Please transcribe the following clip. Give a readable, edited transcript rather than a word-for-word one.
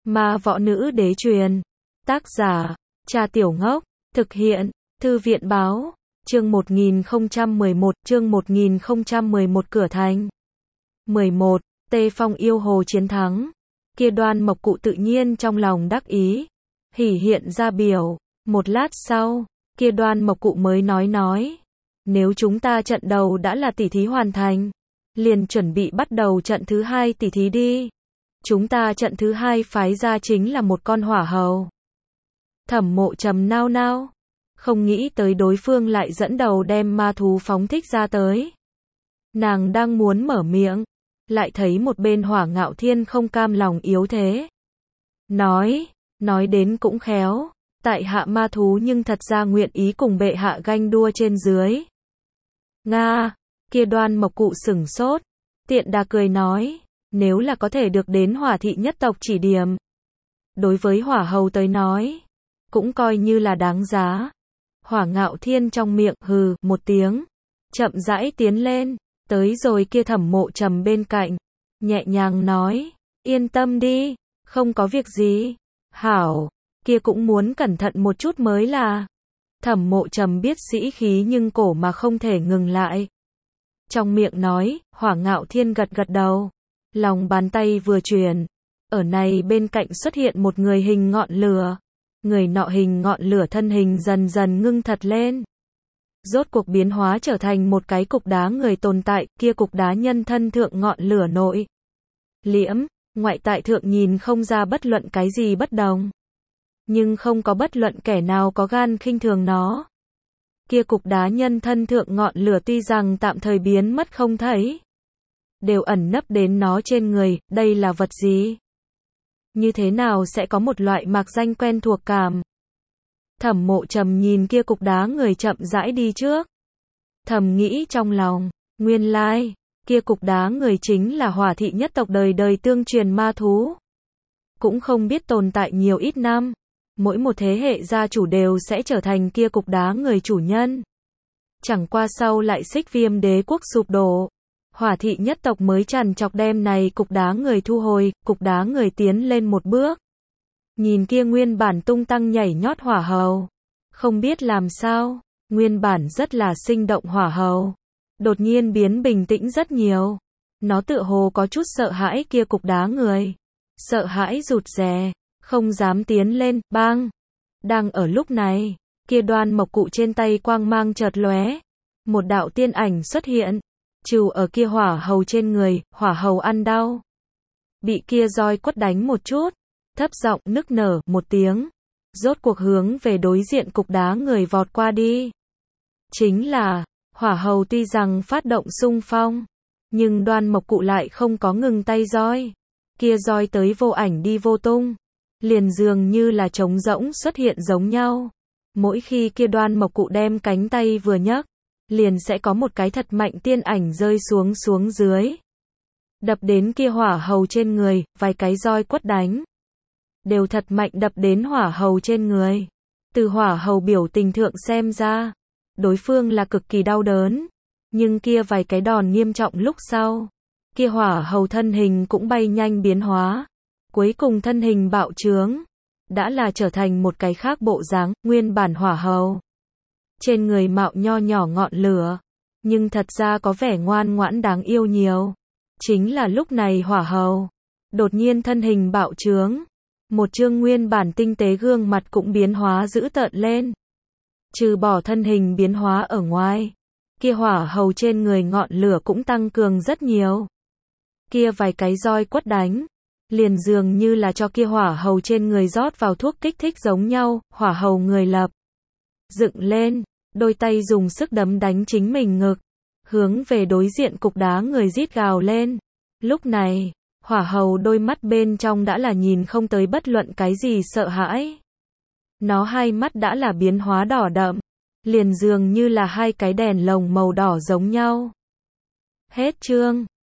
Ma võ nữ đế truyền. Tác giả, Cha Tiểu Ngốc. Thực hiện, Thư viện báo. Chương 1011 Cửa Thành. 11. Tê Phong yêu hồ chiến thắng. Kia Đoan Mộc Cụ tự nhiên trong lòng đắc ý, hỉ hiện ra biểu. Một lát sau, kia Đoan Mộc Cụ mới nói. Nếu chúng ta trận đầu đã là tỉ thí hoàn thành, liền chuẩn bị bắt đầu trận thứ hai tỉ thí đi. Chúng ta trận thứ hai phái ra chính là một con hỏa hầu. Thẩm Mộ Trầm nao nao, không nghĩ tới đối phương lại dẫn đầu đem ma thú phóng thích ra tới. Nàng đang muốn mở miệng, lại thấy một bên Hỏa Ngạo Thiên không cam lòng yếu thế. Nói đến cũng khéo, tại hạ ma thú nhưng thật ra nguyện ý cùng bệ hạ ganh đua trên dưới. Nga, kia Đoan Mộc Cụ sửng sốt, tiện đà cười nói, nếu là có thể được đến Hỏa thị nhất tộc chỉ điểm, đối với hỏa hầu tới nói, cũng coi như là đáng giá. Hỏa Ngạo Thiên trong miệng hừ một tiếng, chậm rãi tiến lên, tới rồi kia Thẩm Mộ Trầm bên cạnh, nhẹ nhàng nói, yên tâm đi, không có việc gì. Hảo, kia cũng muốn cẩn thận một chút mới là. Thẩm Mộ Trầm biết sĩ khí nhưng cổ mà không thể ngừng lại. Trong miệng nói, Hỏa Ngạo Thiên gật gật đầu, lòng bàn tay vừa chuyển, ở này bên cạnh xuất hiện một người hình ngọn lửa. Người nọ hình ngọn lửa thân hình dần dần ngưng thật lên, rốt cuộc biến hóa trở thành một cái cục đá người tồn tại, kia cục đá nhân thân thượng ngọn lửa nội liễm, ngoại tại thượng nhìn không ra bất luận cái gì bất đồng, nhưng không có bất luận kẻ nào có gan khinh thường nó. Kia cục đá nhân thân thượng ngọn lửa tuy rằng tạm thời biến mất không thấy, đều ẩn nấp đến nó trên người, đây là vật gì? Như thế nào sẽ có một loại mạc danh quen thuộc cảm? Thẩm Mộ Trầm nhìn kia cục đá người chậm rãi đi trước, thầm nghĩ trong lòng, nguyên lai, kia cục đá người chính là Hỏa thị nhất tộc đời đời tương truyền ma thú. Cũng không biết tồn tại nhiều ít năm, mỗi một thế hệ gia chủ đều sẽ trở thành kia cục đá người chủ nhân. Chẳng qua sau lại Xích Viêm đế quốc sụp đổ, Hỏa thị nhất tộc mới trằn trọc đem này cục đá người thu hồi, cục đá người tiến lên một bước. Nhìn kia nguyên bản tung tăng nhảy nhót hỏa hầu, không biết làm sao, nguyên bản rất là sinh động hỏa hầu, đột nhiên biến bình tĩnh rất nhiều. Nó tựa hồ có chút sợ hãi kia cục đá người, sợ hãi rụt rè, không dám tiến lên, bang. Đang ở lúc này, kia Đoan Mộc Cụ trên tay quang mang chợt lóe, một đạo tiên ảnh xuất hiện, trừ ở kia hỏa hầu trên người, hỏa hầu ăn đau, bị kia roi quất đánh một chút, thấp giọng nức nở một tiếng, rốt cuộc hướng về đối diện cục đá người vọt qua đi. Chính là, hỏa hầu tuy rằng phát động xung phong, nhưng Đoan Mộc Cụ lại không có ngừng tay roi, kia roi tới vô ảnh đi vô tung, liền dường như là trống rỗng xuất hiện giống nhau. Mỗi khi kia Đoan Mộc Cụ đem cánh tay vừa nhấc, liền sẽ có một cái thật mạnh tiên ảnh rơi xuống dưới, đập đến kia hỏa hầu trên người, vài cái roi quất đánh, đều thật mạnh đập đến hỏa hầu trên người. Từ hỏa hầu biểu tình thượng xem ra, đối phương là cực kỳ đau đớn, nhưng kia vài cái đòn nghiêm trọng lúc sau, kia hỏa hầu thân hình cũng bay nhanh biến hóa, cuối cùng thân hình bạo trướng, đã là trở thành một cái khác bộ dáng. Nguyên bản hỏa hầu trên người mạo nho nhỏ ngọn lửa, nhưng thật ra có vẻ ngoan ngoãn đáng yêu nhiều. Chính là lúc này hỏa hầu đột nhiên thân hình bạo trướng, một trương nguyên bản tinh tế gương mặt cũng biến hóa dữ tợn lên. Trừ bỏ thân hình biến hóa ở ngoài, kia hỏa hầu trên người ngọn lửa cũng tăng cường rất nhiều. Kia vài cái roi quất đánh, liền dường như là cho kia hỏa hầu trên người rót vào thuốc kích thích giống nhau. Hỏa hầu người lập dựng lên, đôi tay dùng sức đấm đánh chính mình ngực, hướng về đối diện cục đá người rít gào lên. Lúc này, hỏa hầu đôi mắt bên trong đã là nhìn không tới bất luận cái gì sợ hãi. Nó hai mắt đã là biến hóa đỏ đậm, liền dường như là hai cái đèn lồng màu đỏ giống nhau. Hết chương.